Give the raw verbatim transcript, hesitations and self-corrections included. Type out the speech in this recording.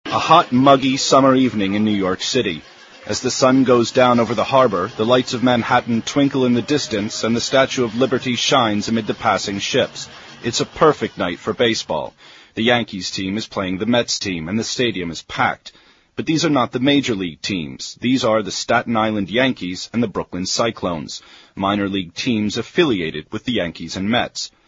A hot, muggy summer evening in New York City. As the sun goes down over the harbor, the lights of Manhattan twinkle in the distance and the Statue of Liberty shines amid the passing ships. It's a perfect night for baseball. The Yankees team is playing the Mets team and the stadium is packed. But these are not the major league teams. These are the Staten Island Yankees and the Brooklyn Cyclones, minor league teams affiliated with the Yankees and Mets.